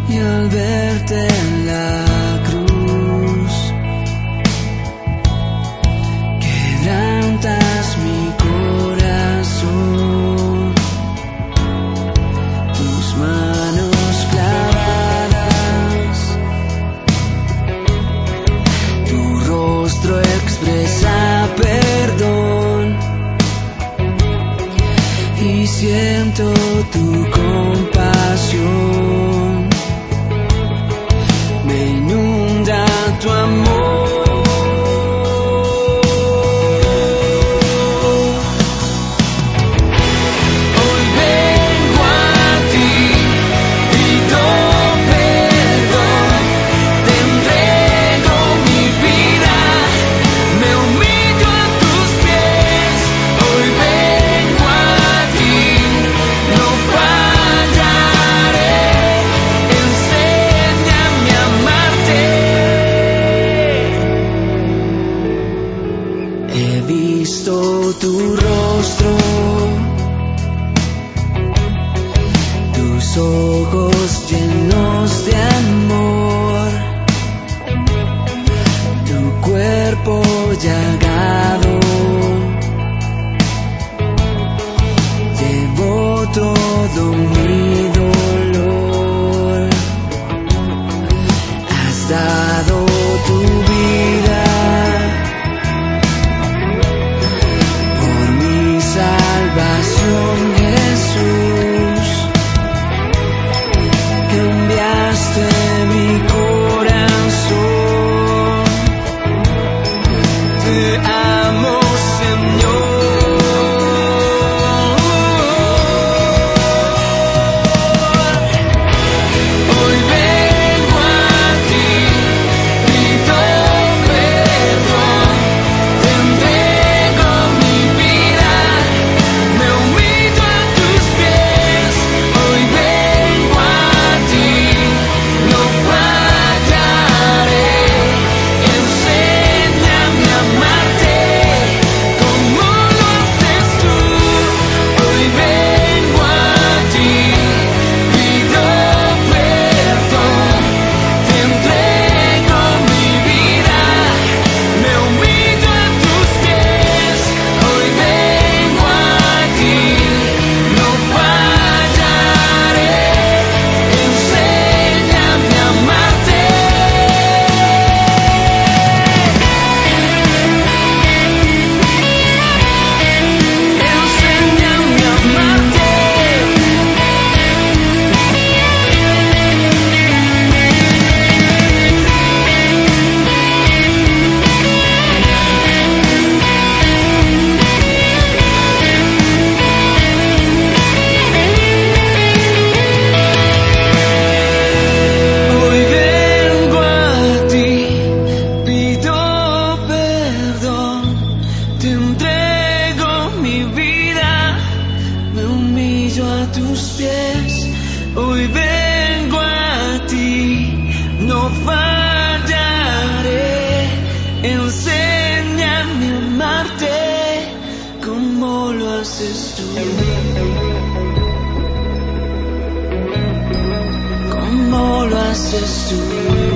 y al verte en la cruz quebrantas mi corazón. Tus manos clavadas, tu rostro expresa perdón y siento tu compasión. Me inunda tu amor. He visto tu rostro, tus ojos llenos de amor, tu cuerpo llagado. Llevo todo mi dolor. Has dado tu vida salvación, Jesús. Cambiaste mi corazón. Te amo, Señor. Hoy vengo a ti, pido perdón, te entrego mi vida. Me humillo a tus pies, hoy vengo a ti, no fallaré. Enséñame a amarte como lo haces tú. Hoy vengo a ti, pido perdón, te entrego mi vida. Me humillo a tus pies, hoy vengo a ti, no fallaré. Enséñame a amarte. Enséñame a amarte. Hoy vengo a ti, pido perdón, te entrego mi vida, me humillo a tus pies. Hoy vengo a ti, no fallaré. Enséñame a amarte como lo haces tú. Como lo haces tú.